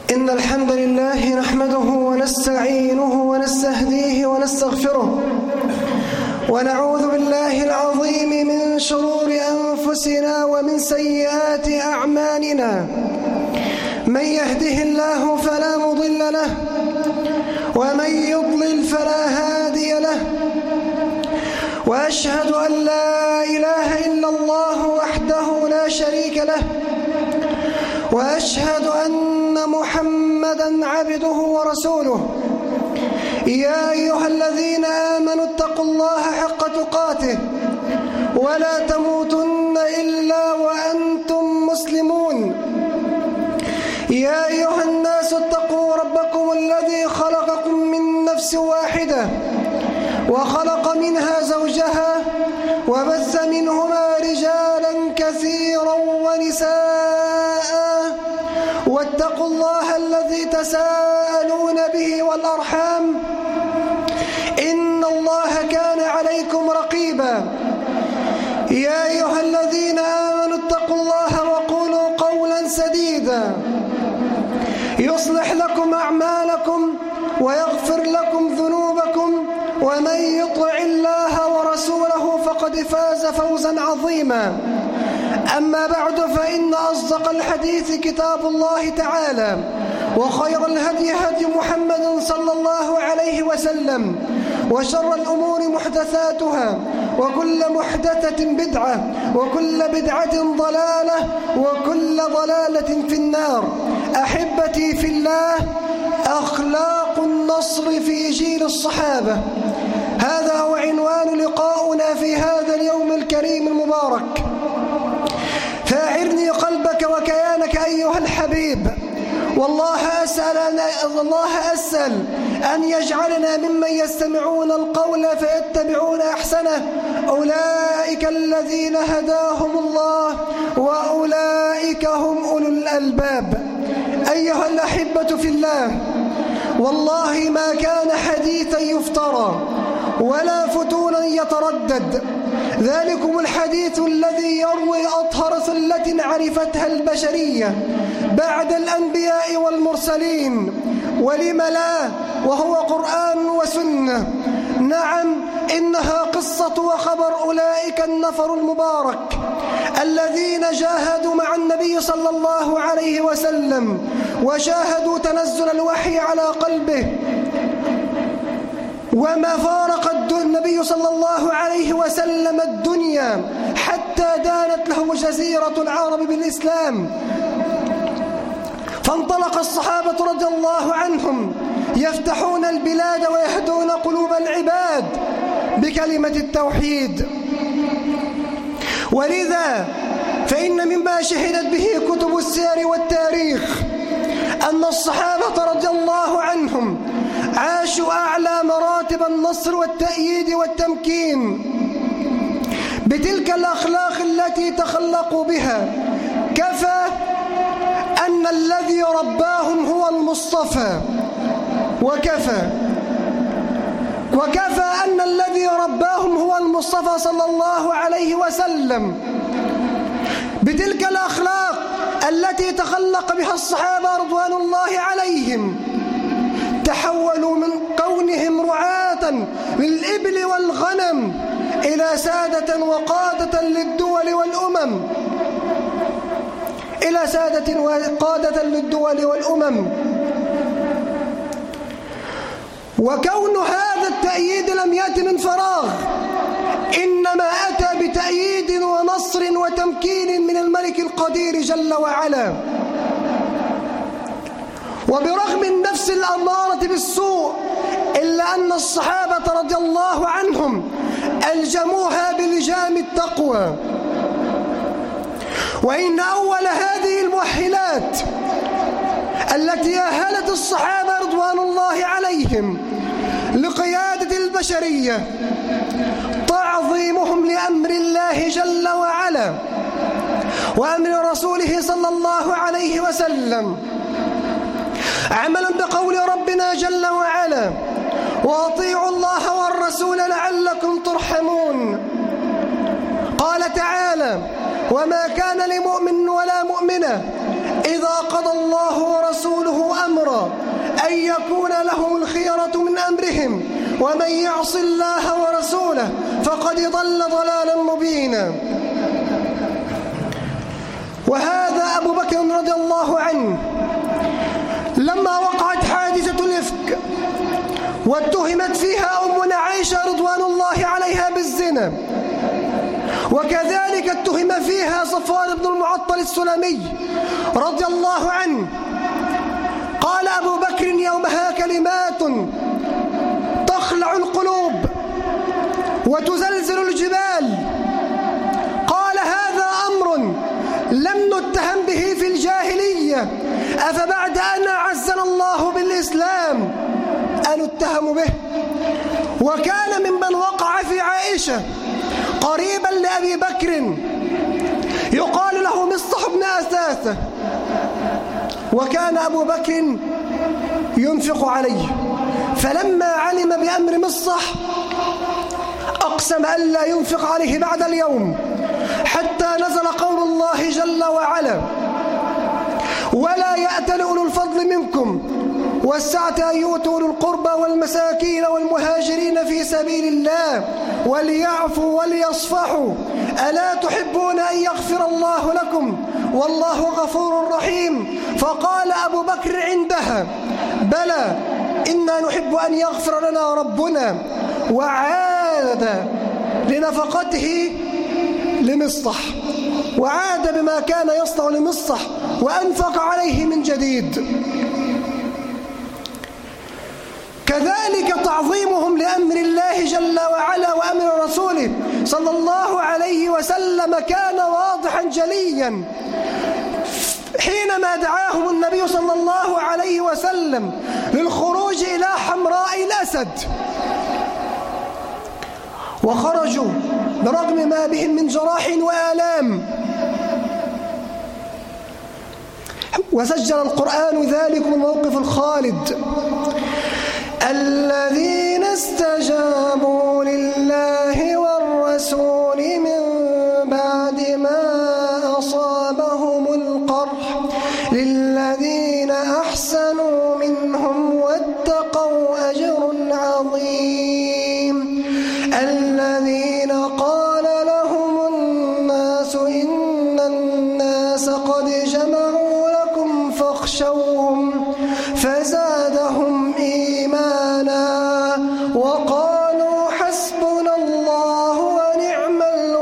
إن الحمد لله نحمده ونستعينه ونستهديه ونستغفره ونعوذ بالله العظيم من شرور أنفسنا ومن سيئات أعمالنا. من يهده الله فلا مضل له ومن يضلل فلا هادي له، وأشهد أن لا إله إلا الله وحده لا شريك له، وأشهد أن محمدًا عبده ورسوله. يا أيها الذين آمنوا اتقوا الله حق تقاته ولا تموتن إلا وأنتم مسلمون. يا أيها الناس اتقوا ربكم الذي خلقكم من نفس واحدة وخلق منها زوجها وبث منهما رجالا كثيرا ونساء، واتقوا الله الذي تساءلون به والأرحام إن الله كان عليكم رقيبا. يا أيها الذين آمنوا اتقوا الله وقولوا قولا سديدا يصلح لكم أعمالكم ويغفر لكم ذنوبكم، ومن يطع الله ورسوله فقد فاز فوزا عظيما. أما بعد، فإن أصدق الحديث كتاب الله تعالى، وخير الهدي هدي محمد صلى الله عليه وسلم، وشر الأمور محدثاتها، وكل محدثة بدعة، وكل بدعة ضلالة، وكل ضلالة في النار. أحبتي في الله، أخلاق النصر في جيل الصحابة، هذا هو عنوان لقاؤنا في هذا اليوم الكريم المبارك. فاعرني قلبك وكيانك أيها الحبيب، والله أسأل أن يجعلنا ممن يستمعون القول فيتبعون أحسنه. أولئك الذين هداهم الله وأولئك هم أولو الألباب. أيها الأحبة في الله، والله ما كان حديثا يفترى ولا فتونا يتردد، ذلكم الحديث الذي يروي أطهر ثلة عرفتها البشرية بعد الأنبياء والمرسلين، ولم لا، وهو قرآن وسنة. نعم، إنها قصة وخبر أولئك النفر المبارك الذين جاهدوا مع النبي صلى الله عليه وسلم، وشاهدوا تنزل الوحي على قلبه، وما فارق النبي صلى الله عليه وسلم الدنيا حتى دانت له جزيرة العرب بالإسلام. فانطلق الصحابة رضي الله عنهم يفتحون البلاد ويهدون قلوب العباد بكلمة التوحيد. ولذا فإن مما شهدت به كتب السير والتاريخ أن الصحابة رضي الله عنهم عاشوا أعلى مراتب النصر والتأييد والتمكين بتلك الأخلاق التي تخلقوا بها. كفى أن الذي رباهم هو المصطفى، وكفى أن الذي رباهم هو المصطفى صلى الله عليه وسلم. بتلك الأخلاق التي تخلق بها الصحابة رضوان الله عليهم، تحولوا من كونهم رعاة للإبل والغنم إلى سادة وقادة للدول والأمم، إلى سادة وقادة للدول والأمم. وكون هذا التأييد لم يأت من فراغ، إنما أتى بتأييد ونصر وتمكين من الملك القدير جل وعلا. وبرغم النفس الأمارة بالسوء، إلا أن الصحابة رضي الله عنهم ألجموها بلجام التقوى. وإن أول هذه المؤهلات التي أهلت الصحابة رضوان الله عليهم لقيادة البشرية تعظيمهم لأمر الله جل وعلا وأمر رسوله صلى الله عليه وسلم، عملا بقول ربنا جل وعلا: وأطيعوا الله والرسول لعلكم ترحمون. قال تعالى: وما كان لمؤمن ولا مؤمنة إذا قضى الله ورسوله أن يكون لهم الخيرة من أمرهم ومن يعص الله ورسوله فقد ضل ضلالا مبينا. وهذا أبو بكر رضي الله عنه لما وقعت حادثة الإفك واتهمت فيها أمنا عائشة رضوان الله عليها بالزنا، وكذلك اتهم فيها صفوان بن المعطل السلمي رضي الله عنه، قال أبو بكر يومها كلمات تخلع القلوب وتزلزل الجبال، قال هذا أمر لم نتهم به في الجاهلية، أفبعد أن أعزنا الله بالإسلام أنتهم به؟ وكان ممن وقع في عائشة قريبا لأبي بكر يقال له مصطح بن أثاثة، وكان أبو بكر ينفق عليه، فلما علم بأمر مصطح أقسم أن لا ينفق عليه بعد اليوم حتى نزل قول الله جل وعلا: ولا يأتل أولو الفضل منكم والسعة أن يؤتوا أولو القربى والمساكين والمهاجرين في سبيل الله وليعفوا وليصفحوا ألا تحبون أن يغفر الله لكم والله غفور رحيم. فقال أبو بكر عندها: بلى إنا نحب أن يغفر لنا ربنا، وعاد لنفقته لمصطح، وعاد بما كان يصنع لمصطح وأنفق عليه من جديد. كذلك تعظيمهم لأمر الله جل وعلا وأمر رسوله صلى الله عليه وسلم كان واضحا جليا حينما دعاهم النبي صلى الله عليه وسلم للخروج إلى حمراء الأسد، وخرجوا برغم ما بهم من جراح وآلام، وسجل القرآن ذلك الموقف الخالد: الذين استجابوا لله والرسول من بعد ما أصابهم القرح للذين أحسنوا منهم واتقوا أجر عظيم. الذين قال لهم الناس إن الناس قد جمعوا لكم فاخشوهم فزادهم إيمانا وقالوا حسبنا الله ونعم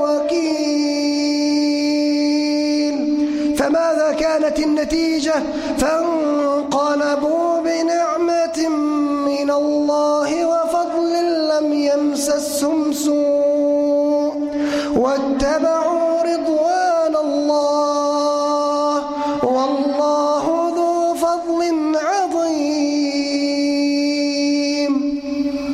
الوكيل. فماذا كانت النتيجة؟ فانقلبوا بنعمة من الله وفضل لم يمسسهم سوء واتبعوا رضوان الله والله ذو فضل عظيم.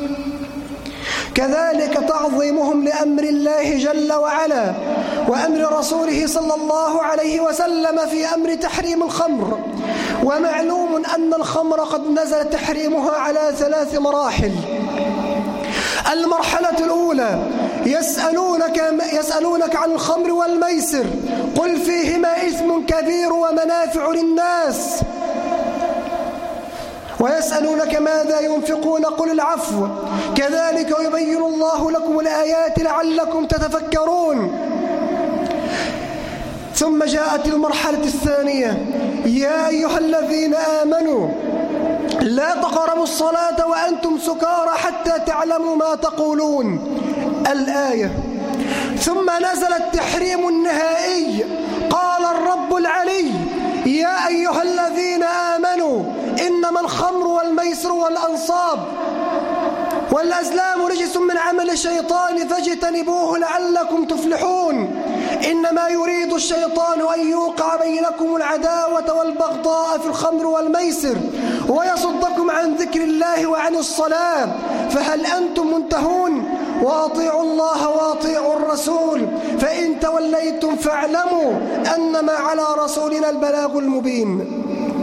كذلك تعظيمهم لأمر الله جل وعلا وأمر رسوله صلى الله عليه وسلم في أمر تحريم الخمر. ومعلوم أن الخمر قد نزل تحريمها على 3 مراحل. المرحلة الأولى: يسألونك عن الخمر والميسر قل فيهما إثم كبير ومنافع للناس، ويسألونك ماذا ينفقون قل العفو، كذلك يبين الله لكم الآيات لعلكم تتفكرون. ثم جاءت المرحلة الثانية: يا أيها الذين آمنوا لا تقربوا الصلاة وأنتم سكارى حتى تعلموا ما تقولون، الآية. ثم نزل التحريم النهائي، قال الرب العلي: يا أيها الذين آمنوا إنما الخمر والميسر والأنصاب والأزلام رجس من عمل الشيطان فاجتنبوه لعلكم تفلحون. إنما يريد الشيطان أن يوقع بينكم العداوة والبغضاء في الخمر والميسر ويصدكم عن ذكر الله وعن الصلاة، فهل أنتم منتهون؟ وأطيعوا الله وأطيعوا الرسول فإن توليتم فاعلموا أنما على رسولنا البلاغ المبين.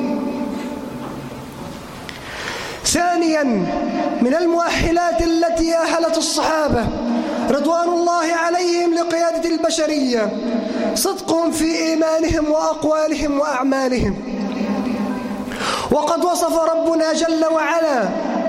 ثانيا من المؤهلات التي أهلت الصحابة رضوان الله عليهم لقيادة البشرية صدقهم في إيمانهم وأقوالهم وأعمالهم، وقد وصف ربنا جل وعلا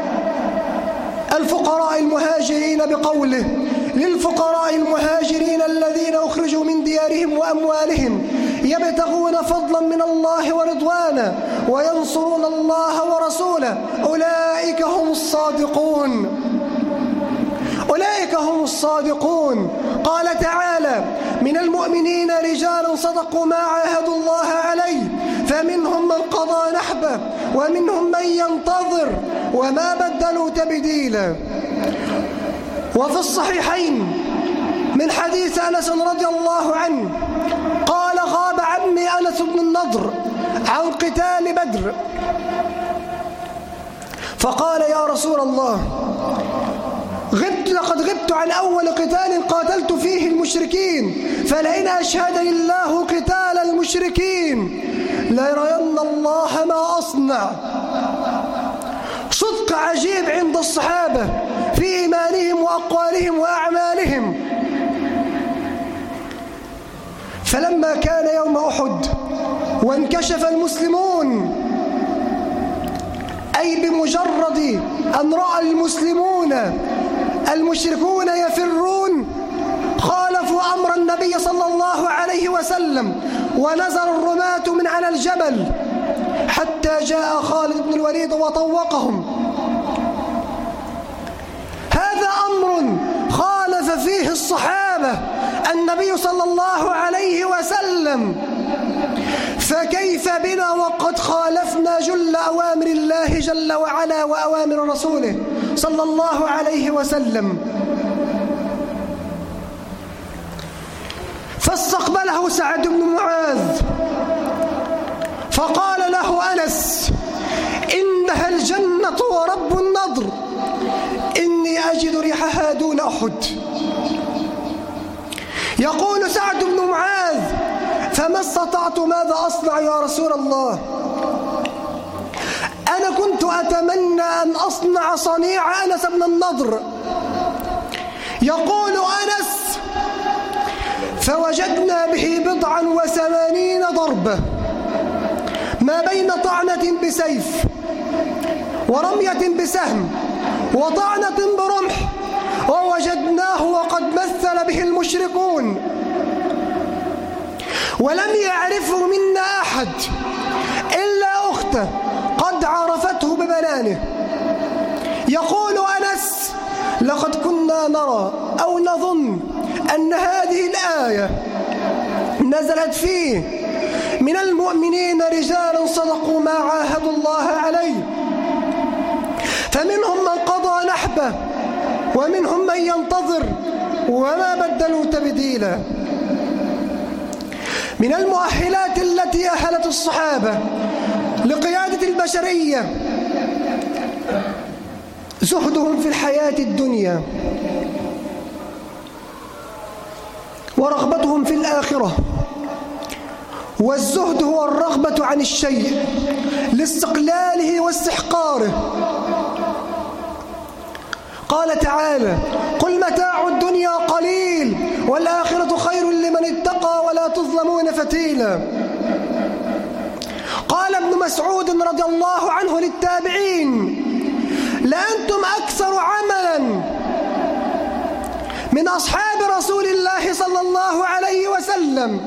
الفقراء المهاجرين بقوله: للفقراء المهاجرين الذين أخرجوا من ديارهم وأموالهم يبتغون فضلا من الله ورضوانا وينصرون الله ورسوله أولئك هم الصادقون. أولئك هم الصادقون. قال تعالى: من المؤمنين رجال صدقوا ما عاهدوا الله عليه فمنهم من قضى نحبه ومنهم من ينتظر وما بدلوا تبديلا. وفي الصحيحين من حديث أنس رضي الله عنه قال: غاب عمي أنس بن النضر عن قتال بدر، فقال: يا رسول الله، لقد غبت عن أول قتال قاتلت فيه المشركين، فلئن أشهدني الله قتال المشركين ليرين الله ما أصنع. صدق عجيب عند الصحابة في إيمانهم وأقوالهم وأعمالهم. فلما كان يوم أحد وانكشف المسلمون، أي بمجرد أن رأى المشركون يفرون، خالفوا أمر النبي صلى الله عليه وسلم ونزل الرماة من على الجبل حتى جاء خالد بن الوليد وطوقهم. هذا أمر خالف فيه الصحابة النبي صلى الله عليه وسلم، فكيف بنا وقد خالفنا جل أوامر الله جل وعلا وأوامر رسوله صلى الله عليه وسلم. فاستقبله سعد بن معاذ فقال له أنس: إنها الجنة ورب النضر، إني أجد ريحها دون أحد. يقول سعد بن معاذ: فما استطعت ماذا أصنع يا رسول الله؟ أنا كنت أتمنى أن أصنع صنيع أنس بن النضر. يقول أنس: فوجدنا به 80 ضربة ما بين طعنة بسيف ورمية بسهم وطعنة برمح، ووجدناه وقد مثل به المشركون ولم يعرفه منا أحد إلا أخته قد عرفته ببنانه. يقول أنس: لقد كنا نرى أو نظن أن هذه الآية نزلت فيه: من المؤمنين رجال صدقوا ما عاهدوا الله عليه فمنهم من قضى نحبه ومنهم من ينتظر وما بدلوا تبديلا. من المؤهلات التي أهلت الصحابة لقيادة البشرية زهدهم في الحياة الدنيا ورغبتهم في الآخرة. والزهد هو الرغبة عن الشيء لاستقلاله واستحقاره. قال تعالى: قل متاع الدنيا قليل والآخرة خير لمن اتقى ولا تظلمون فتيلا. قال ابن مسعود رضي الله عنه للتابعين: لأنتم أكثر عملا من أصحاب رسول الله صلى الله عليه وسلم،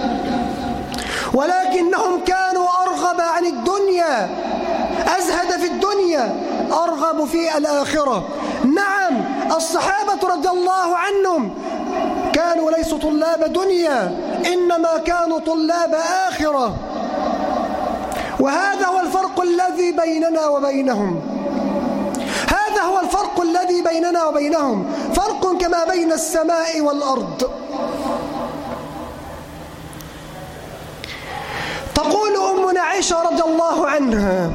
ولكنهم كانوا أرغب عن الدنيا، أزهد في الدنيا، أرغب في الآخرة. نعم، الصحابة رضي الله عنهم كانوا ليسوا طلاب دنيا، إنما كانوا طلاب آخرة. وهذا هو الفرق الذي بيننا وبينهم. هذا هو الفرق الذي بيننا وبينهم، فرق كما بين السماء والأرض. تقول أمنا عائشة رضي الله عنها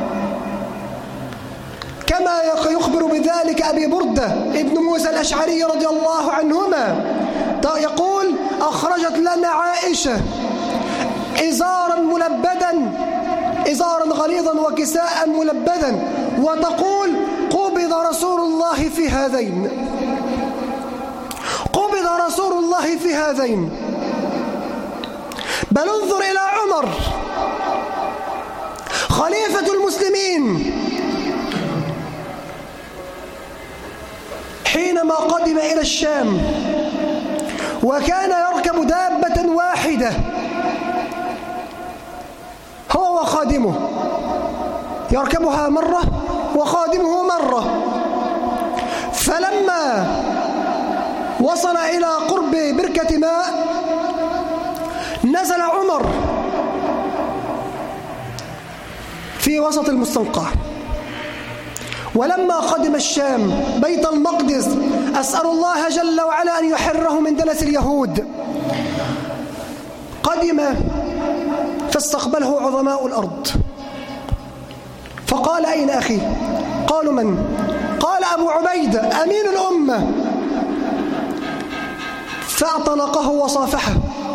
كما يخبر بذلك أبي بردة ابن موسى الأشعري رضي الله عنهما، يقول: أخرجت لنا عائشة إزارا ملبدا، إزارا غليظا وكساء ملبدا، وتقول: قبض رسول الله في هذين، قبض رسول الله في هذين. بل انظر إلى عمر خليفة حينما قدم إلى الشام وكان يركب دابة واحدة هو وخادمه، يركبها مرة وخادمه مرة. فلما وصل إلى قرب بركة ماء نزل عمر في وسط المستنقع. ولما قدم الشام بيت المقدس، أسأل الله جل وعلا أن يحرره من دنس اليهود، قدم فاستقبله عظماء الأرض فقال: أين أخي؟ قالوا: من؟ قال: أبو عبيدة أمين الأمة. فاعتنقه وصافحه،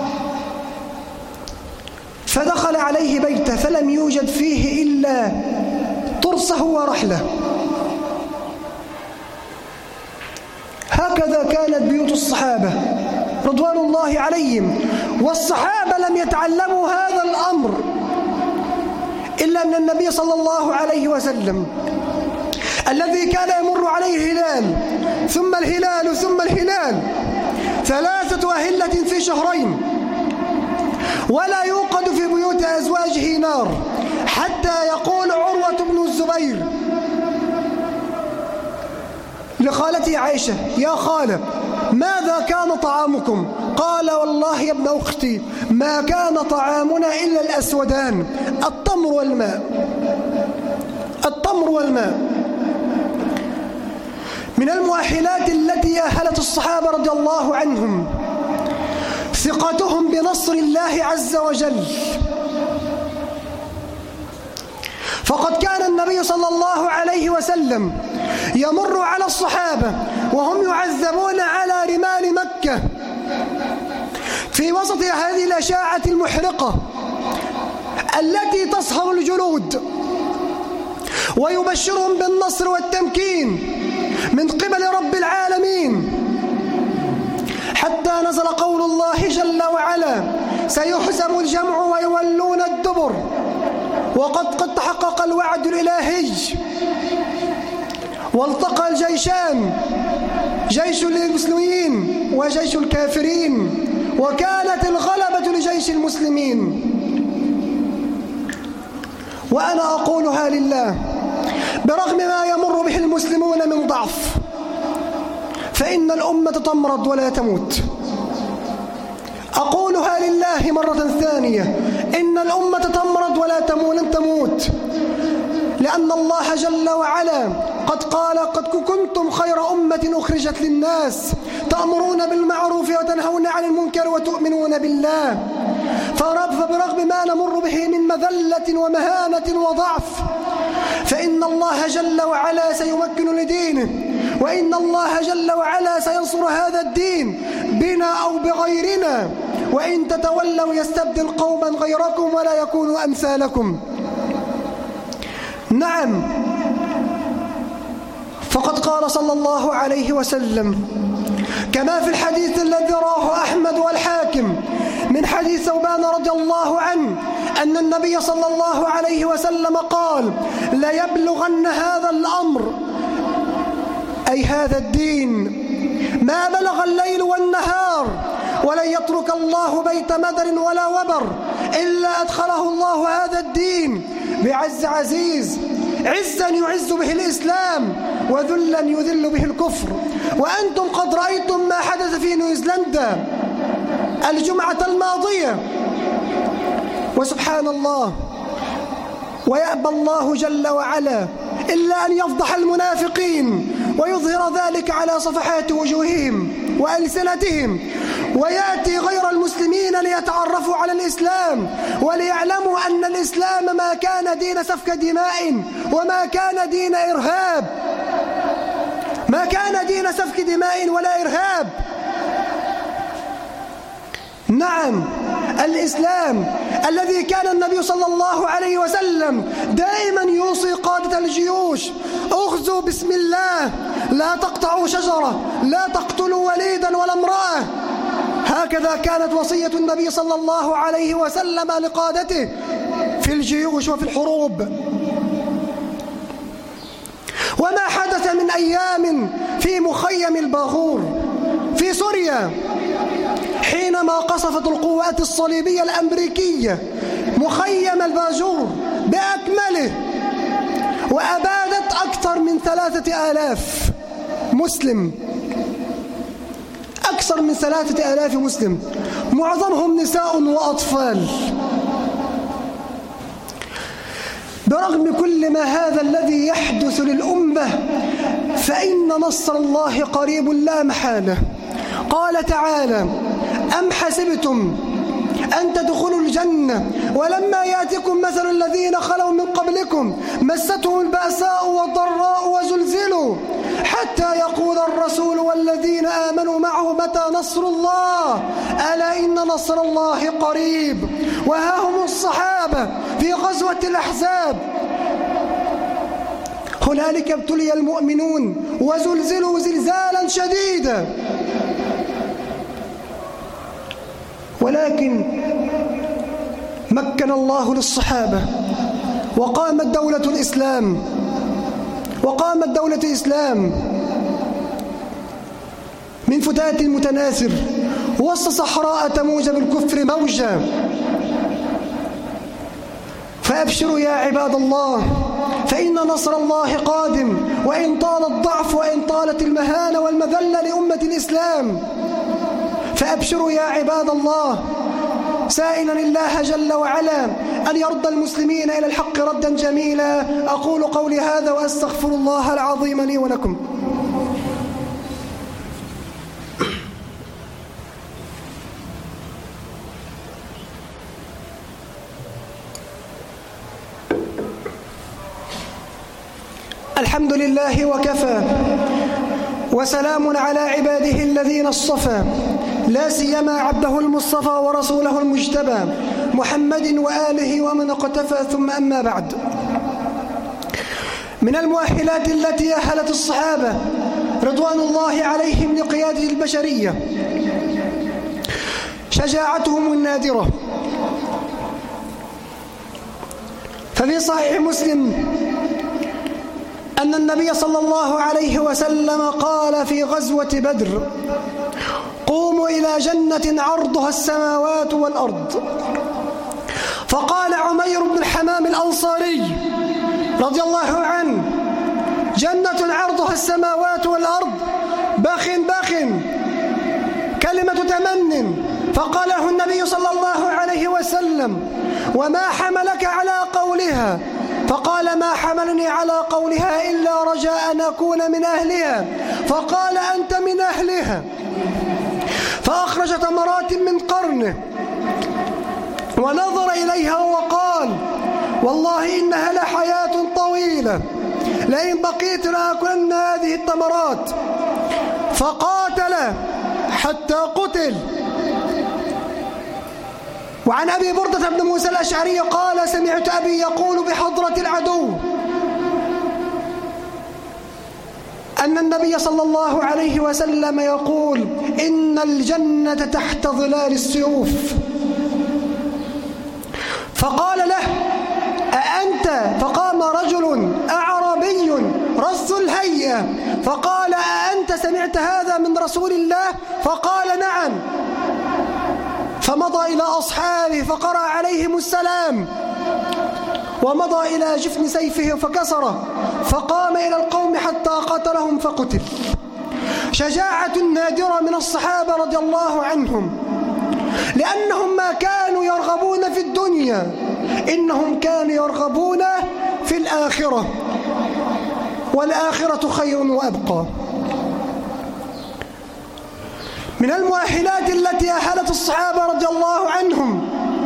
فدخل عليه بيته فلم يوجد فيه إلا ترسه ورحله. هكذا كانت بيوت الصحابة رضوان الله عليهم، والصحابة لم يتعلموا هذا الأمر إلا من النبي صلى الله عليه وسلم، الذي كان يمر عليه هلال ثم الهلال ثم الهلال، 3 أهلة في شهرين، ولا يوقد في بيوت أزواجه نار، حتى يقول عروة بن الزبير لخالته عائشة: يا خالة ماذا كان طعامكم؟ قال: والله يا ابن أختي ما كان طعامنا إلا الأسودان، التمر والماء. التمر والماء من المؤهلات التي أهلت الصحابة رضي الله عنهم ثقتهم بنصر الله عز وجل. فقد كان النبي صلى الله عليه وسلم يمر على الصحابة وهم يعذبون على رمال مكة في وسط هذه الأشعة المحرقة التي تصهر الجلود، ويبشرهم بالنصر والتمكين من قبل رب العالمين، حتى نزل قول الله جل وعلا: سيحزم الجمع ويولون الدبر، وقد تحقق الوعد الإلهي، والتقى الجيشان، جيش المسلمين وجيش الكافرين، وكانت الغلبة لجيش المسلمين. وأنا أقولها لله برغم ما يمر به المسلمون من ضعف، فإن الأمة تمرض ولا تموت. أقولها لله مرة ثانية: إن الأمة تمرض ولا تموت، لأن الله جل وعلا قد قال: قد كنتم خير أمة أخرجت للناس تأمرون بالمعروف وتنهون عن المنكر وتؤمنون بالله. فبرغم ما نمر به من مذلة ومهانة وضعف، فإن الله جل وعلا سيمكن لدينه، وإن الله جل وعلا سينصر هذا الدين بنا أو بغيرنا، وإن تتولوا يستبدل قوما غيركم ولا يكونوا أمثالكم. نعم، فقد قال صلى الله عليه وسلم كما في الحديث الذي رواه أحمد والحاكم من حديث ثوبان رضي الله عنه أن النبي صلى الله عليه وسلم قال: ليبلغن هذا الأمر، أي هذا الدين، ما بلغ الليل والنهار، ولن يترك الله بيت مدر ولا وبر إلا أدخله الله هذا الدين بعز عزيز، عزا يعز به الإسلام وذلا يذل به الكفر. وأنتم قد رأيتم ما حدث في نيوزيلندا الجمعة الماضية، وسبحان الله، ويأبى الله جل وعلا إلا أن يفضح المنافقين ويظهر ذلك على صفحات وجوههم وألسنتهم، ويأتي غير المسلمين ليتعرفوا على الإسلام وليعلموا أن الإسلام ما كان دين سفك دماء وما كان دين إرهاب، ما كان دين سفك دماء ولا إرهاب. نعم، الإسلام الذي كان النبي صلى الله عليه وسلم دائما يوصي قادة الجيوش: اغزوا بسم الله، لا تقطعوا شجرة، لا تقتلوا وليدا ولا امرأة. هكذا كانت وصية النبي صلى الله عليه وسلم لقادته في الجيوش وفي الحروب. وما حدث من أيام في مخيم الباغور في سوريا حينما قصفت القوات الصليبية الأمريكية مخيم الباجور بأكمله وأبادت أكثر من 3000 مسلم، أكثر من 3000 مسلم، معظمهم نساء وأطفال. برغم كل ما هذا الذي يحدث للأمة فإن نصر الله قريب لا محالة. قال تعالى: أم حسبتم أن تدخلوا الجنة ولما يأتكم مثل الذين خلوا من قبلكم مستهم البأساء والضراء وزلزلوا حتى يقول الرسول والذين آمنوا معه متى نصر الله ألا إن نصر الله قريب. وها هم الصحابة في غزوة الأحزاب هنالك ابتلي المؤمنون وزلزلوا زلزالا شديدا، ولكن مكن الله للصحابة وقامت دولة الإسلام من فتات المتناثر وسط صحراء تموج بالكفر موجا. فأبشروا يا عباد الله فإن نصر الله قادم، وإن طال الضعف وإن طالت المهانة والمذلة لأمة الإسلام. فأبشروا يا عباد الله سائلا الله جل وعلا أن يرد المسلمين إلى الحق ردا جميلا. أقول قولي هذا وأستغفر الله العظيم لي ولكم. الحمد لله وكفى، وسلام على عباده الذين اصطفى، لا سيما عبده المصطفى ورسوله المجتبى محمد وآله ومن اقتفى، ثم أما بعد. من المؤهلات التي أهلت الصحابة رضوان الله عليهم لقيادة البشرية شجاعتهم النادرة. ففي صحيح مسلم أن النبي صلى الله عليه وسلم قال في غزوة بدر: قوموا إلى جنة عرضها السماوات والأرض. فقال عمير بن الحمام الأنصاري رضي الله عنه: جنة عرضها السماوات والأرض بخ بخ، كلمة تمن. فقال له النبي صلى الله عليه وسلم: وما حملك على قولها؟ فقال: ما حملني على قولها إلا رجاء أن أكون من أهلها. فقال: أنت من أهلها. فأخرج تمرات من قرنه ونظر إليها وقال: والله إنها لحياة طويلة، لئن بقيت لأكلن هذه التمرات. فقاتل حتى قتل. وعن أبي بردة بن موسى الأشعري قال: سمعت أبي يقول بحضرة العدو أن النبي صلى الله عليه وسلم يقول: إن الجنة تحت ظلال السيوف. فقال له: أأنت؟ فقام رجل أعرابي رث الهيئة فقال: أأنت سمعت هذا من رسول الله؟ فقال: نعم. فمضى إلى أصحابه فقرأ عليهم السلام، ومضى إلى جفن سيفه فكسره، فقام إلى القوم حتى قتلهم فقتل. شجاعة نادرة من الصحابة رضي الله عنهم، لأنهم ما كانوا يرغبون في الدنيا، إنهم كانوا يرغبون في الآخرة، والآخرة خير وأبقى. من المؤهلات التي أهلت الصحابة رضي الله عنهم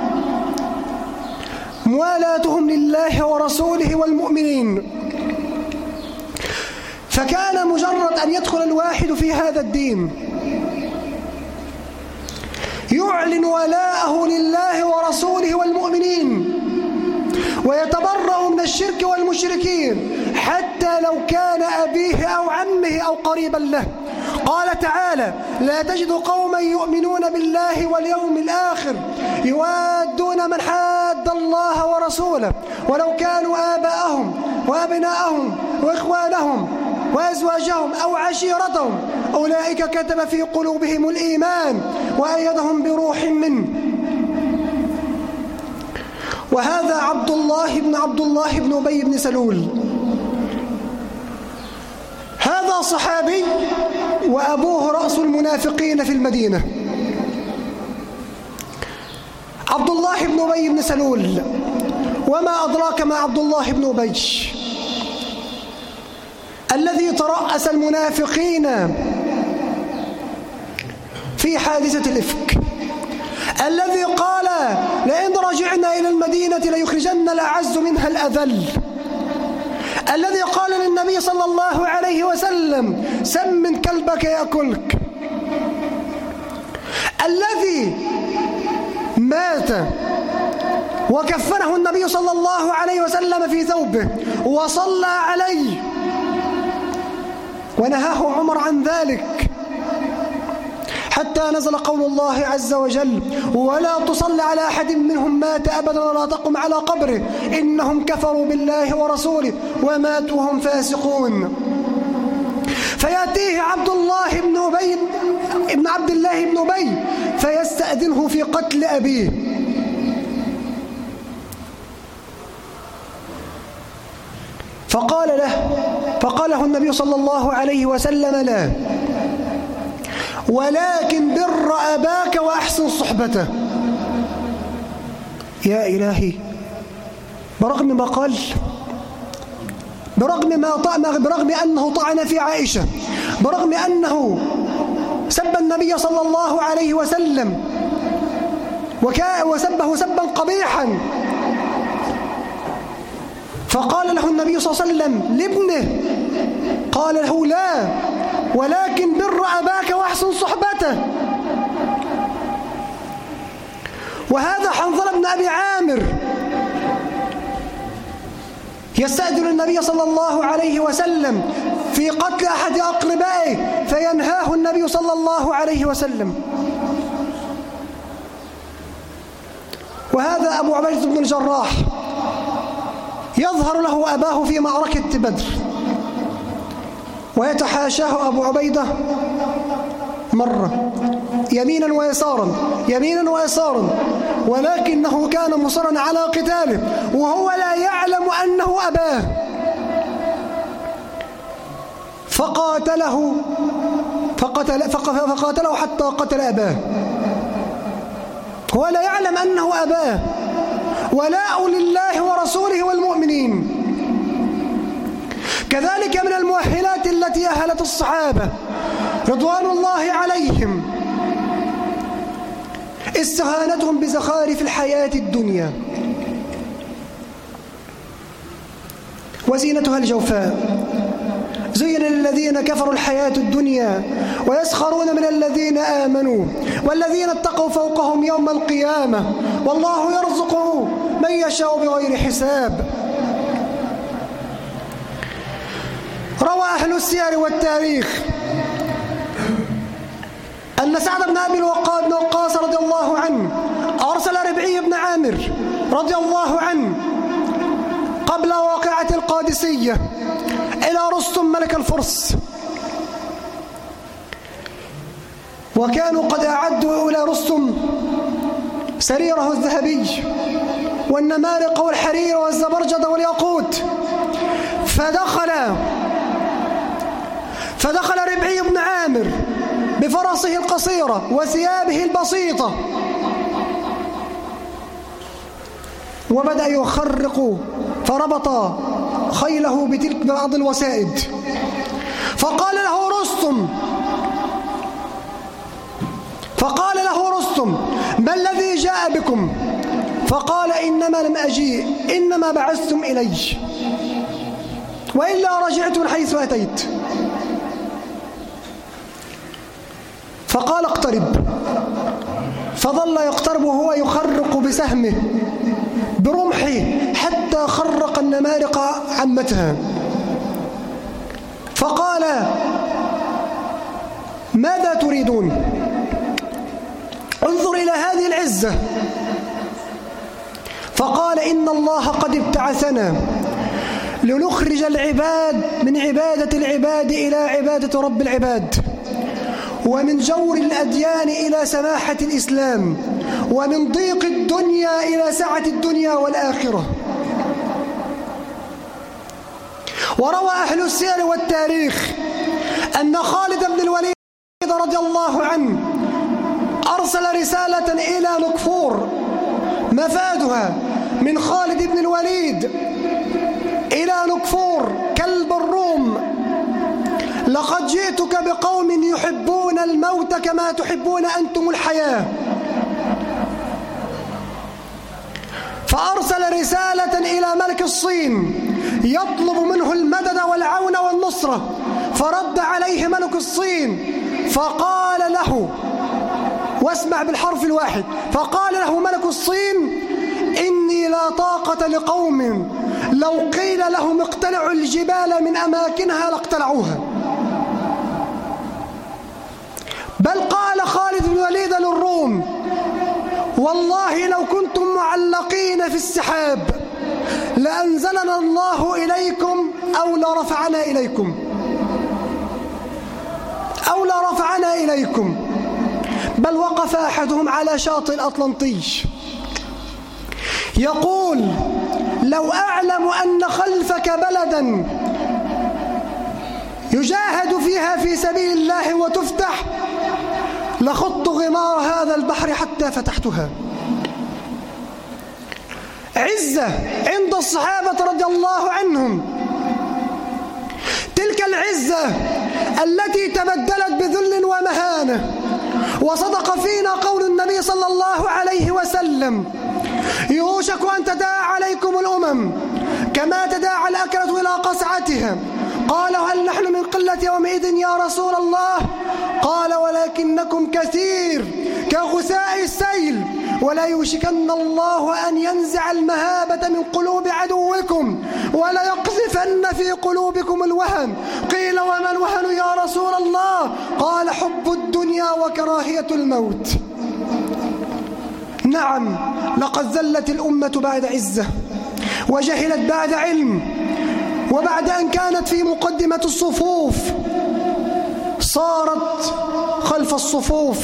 موالاتهم لله ورسوله والمؤمنين. فكان مجرد أن يدخل الواحد في هذا الدين يعلن ولاءه لله ورسوله والمؤمنين، ويتبرأ من الشرك والمشركين حتى لو كان أبيه أو عمه أو قريبا له. قال تعالى: لا تجد قوما يؤمنون بالله واليوم الآخر يوادون من حاد الله ورسوله ولو كانوا آباءهم وأبناءهم وإخوانهم وأزواجهم أو عشيرتهم أولئك كتب في قلوبهم الإيمان وأيدهم بروح منه. وهذا عبد الله بن أبي بن سلول، هذا صحابي وأبوه رأس المنافقين في المدينة. عبد الله بن أبي بن سلول، وما أدراك ما عبد الله بن أبي الذي ترأس المنافقين في حادثة الإفك، الذي قال لئن رجعنا إلى المدينة ليخرجن الأعز منها الأذل، الذي قال للنبي صلى الله عليه وسلم سمن كلبك يأكلك، الذي مات وكفنه النبي صلى الله عليه وسلم في ثوبه وصلى عليه ونهاه عمر عن ذلك، حتى نزل قول الله عز وجل ولا تصل على أحد منهم مات أبدا ولا تقم على قبره إنهم كفروا بالله ورسوله وماتوا وهم فاسقون. فيأتيه عبد الله بن عبد الله بن أبي فيستأذنه في قتل أبيه، فقال له النبي صلى الله عليه وسلم لا، ولكن بر أباك وأحسن صحبته. يا إلهي، برغم ما قال، برغم أنه طعن في عائشة، برغم أنه سب النبي صلى الله عليه وسلم وسبه سبا قبيحا، فقال له النبي صلى الله عليه وسلم لابنه، قال له لا، ولكن بر أباك وأحسن صحبته. وهذا حنظلة بن أبي عامر يستأذن النبي صلى الله عليه وسلم في قتل أحد أقربائه فينهاه النبي صلى الله عليه وسلم. وهذا أبو عبيدة بن الجراح يظهر له أباه في معركة بدر ويتحاشاه أبو عبيدة مرة يمينا ويسارا، ولكنه كان مصرا على قتاله وهو لا يعلم أنه أباه، فقاتله حتى قتل أباه، هو لا يعلم أنه أباه، ولاء لله ورسوله والمؤمنين. كذلك من المؤهلات التي أهلت الصحابة رضوان الله عليهم استهانتهم بزخارف الحياة الدنيا وزينتها الجوفاء. زين للذين كفروا الحياة الدنيا ويسخرون من الذين آمنوا والذين اتقوا فوقهم يوم القيامة والله يرزق من يشاء بغير حساب. روى أهل السير والتاريخ أن سعد بن أبي وقاص رضي الله عنه أرسل ربعي بن عامر رضي الله عنه قبل واقعة القادسية إلى رستم ملك الفرس، وكانوا قد أعدوا إلى رستم سريره الذهبي والنمارق والحرير والزبرجد والياقوت، فدخل ربعي بن عامر بفرسه القصيرة وثيابه البسيطة وبدأ يخرق، فربط خيله بتلك بعض الوسائد، فقال له رستم ما الذي جاء بكم؟ فقال إنما لم أجيء، إنما بعثتم إلي، وإلا رجعت من حيث أتيت. فقال اقترب، فظل يقترب وهو يخرق بسهمه برمحه حتى خرق النمارق عمتها، فقال ماذا تريدون؟ انظر إلى هذه العزة. فقال إن الله قد ابتعثنا لنخرج العباد من عبادة العباد إلى عبادة رب العباد، ومن جور الأديان إلى سماحة الإسلام، ومن ضيق الدنيا إلى سعة الدنيا والآخرة. وروى أهل السير والتاريخ أن خالد بن الوليد رضي الله عنه أرسل رسالة إلى نكفور، مفادها من خالد بن الوليد إلى نكفور كلب الروم: لقد جئتك بقوم يحبون الموت كما تحبون أنتم الحياة. فأرسل رسالة إلى ملك الصين يطلب منه المدد والعون والنصرة، فرد عليه ملك الصين فقال له، واسمع بالحرف الواحد، فقال له ملك الصين: إني لا طاقة لقوم لو قيل لهم اقتلعوا الجبال من أماكنها لاقتلعوها. بل قال خالد بن الوليد للروم: والله لو كنتم معلقين في السحاب لأنزلنا الله إليكم أو لرفعنا إليكم. بل وقف أحدهم على شاطئ الأطلنطي يقول: لو أعلم أن خلفك بلدا يجاهد فيها في سبيل الله وتفتح لخضت غمار هذا البحر حتى فتحتها. عزة عند الصحابة رضي الله عنهم، تلك العزة التي تبدلت بذل ومهانة. وصدق فينا قول النبي صلى الله عليه وسلم: يوشك أن تداعى عليكم الأمم كما تداعى الأكلة إلى قصعتها. قالوا: هل نحن من قلة يومئذ يا رسول الله؟ قال: ولكنكم كثير كغثاء السيل، ولا يوشكن الله أن ينزع المهابة من قلوب عدوكم ولا يقذفن في قلوبكم الوهن. قيل: وما الوهن يا رسول الله؟ قال: حب الدنيا وكراهية الموت. نعم، لقد ذلت الأمة بعد عزة، وجهلت بعد علم، وبعد أن كانت في مقدمة الصفوف صارت خلف الصفوف.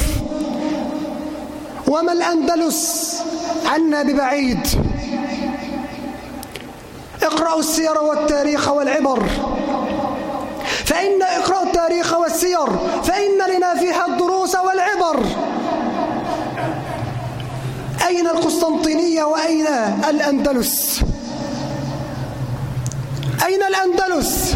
وما الأندلس عنا ببعيد. اقرأوا السير والتاريخ والعبر، فإن اقرأوا التاريخ والسير فإن لنا فيها الدروس والعبر. أين القسطنطينية وأين الأندلس؟ أين الأندلس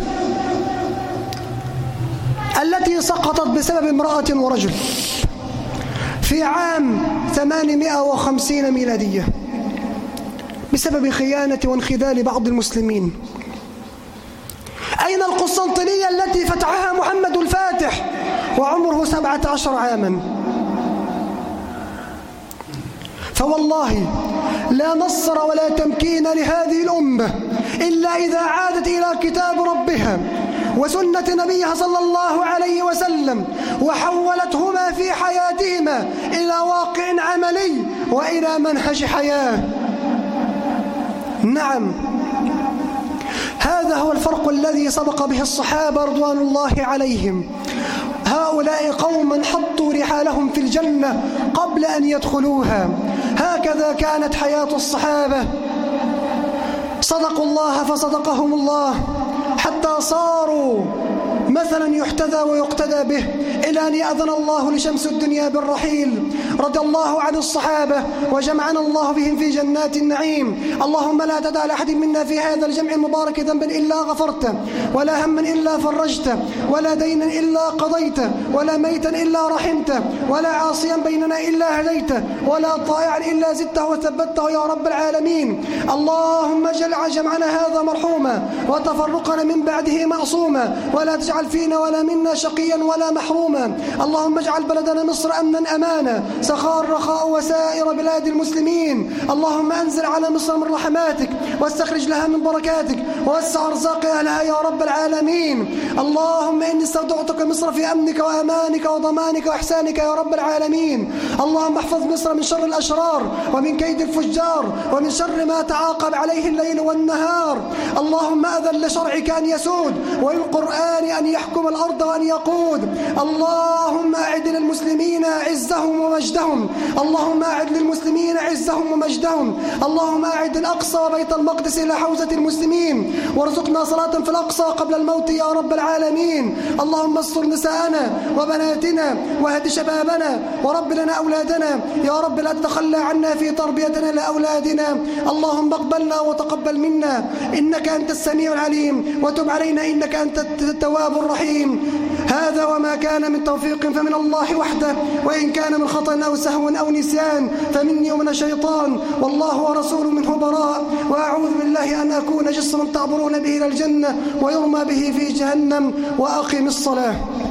التي سقطت بسبب امرأة ورجل في عام 850 ميلادية بسبب خيانة وانخذال بعض المسلمين؟ أين القسطنطينية التي فتحها محمد الفاتح وعمره 17 عاما؟ فوالله لا نصر ولا تمكين لهذه الأمة إلا إذا عادت إلى كتاب ربها وسنة نبيها صلى الله عليه وسلم، وحولتهما في حياتهما إلى واقع عملي وإلى منهج حياة. نعم، هذا هو الفرق الذي سبق به الصحابة رضوان الله عليهم. هؤلاء قوم حطوا رحالهم في الجنة قبل أن يدخلوها. هكذا كانت حياة الصحابة، صدقوا الله فصدقهم الله، حتى صاروا مثلا يحتذى ويقتدى به، إلى أن يأذن الله لشمس الدنيا بالرحيل. رضي الله عن الصحابة وجمعنا الله بهم في جنات النعيم. اللهم لا تدع لأحد منا في هذا الجمع المبارك ذنبا إلا غفرته، ولا هما إلا فرجته، ولا دينا إلا قضيته، ولا ميتا إلا رحمته، ولا عاصيا بيننا إلا هديته، ولا طائعا إلا زدته وثبته يا رب العالمين. اللهم اجعل جمعنا هذا مرحوما وتفرقنا من بعده معصوما، ولا تجعل تجعل فينا ولا منا شقيا ولا محروما. اللهم اجعل بلدنا مصر أمنا أمانا سخاء رخاء وسائر بلاد المسلمين. اللهم أنزل على مصر من رحماتك واستخرج لها من بركاتك ووسع أرزاق أهلها يا رب العالمين. اللهم إني استودعتك مصر في أمنك وأمانك وضمانك وإحسانك يا رب العالمين. اللهم احفظ مصر من شر الأشرار ومن كيد الفجار ومن شر ما تعاقب عليه الليل والنهار. اللهم أذن لشرعك أن يسود وللقرآن أن يحكم الأرض وأن يقود. اللهم أعد للمسلمين عزهم ومجدهم. اللهم أعد للمسلمين عزهم ومجدهم. اللهم أعد الأقصى وبيت المقدس إلى حوزة المسلمين وارزقنا صلاة في الأقصى قبل الموت يا رب العالمين. اللهم استر نساءنا وبناتنا وهد شبابنا ورب لنا أولادنا يا رب، لا تتخلى عنا في تربيتنا لأولادنا. اللهم اقبلنا وتقبل منا إنك أنت السميع العليم، وتب علينا إنك أنت التواب الرحيم. هذا وما كان من توفيق فمن الله وحده، وإن كان من خطأ أو سهو أو نسيان فمني ومن الشيطان، والله ورسوله منه براء. وأعوذ بالله أن أكون جسرا تعبرون به إلى الجنة ويرمى به في جهنم. وأقم الصلاة.